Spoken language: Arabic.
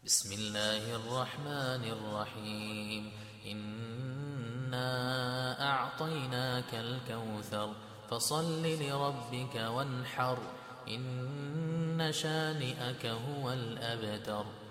بسم الله الرحمن الرحيم إنا أعطيناك الكوثر فصل لربك وانحر إن شانئك هو الأبتر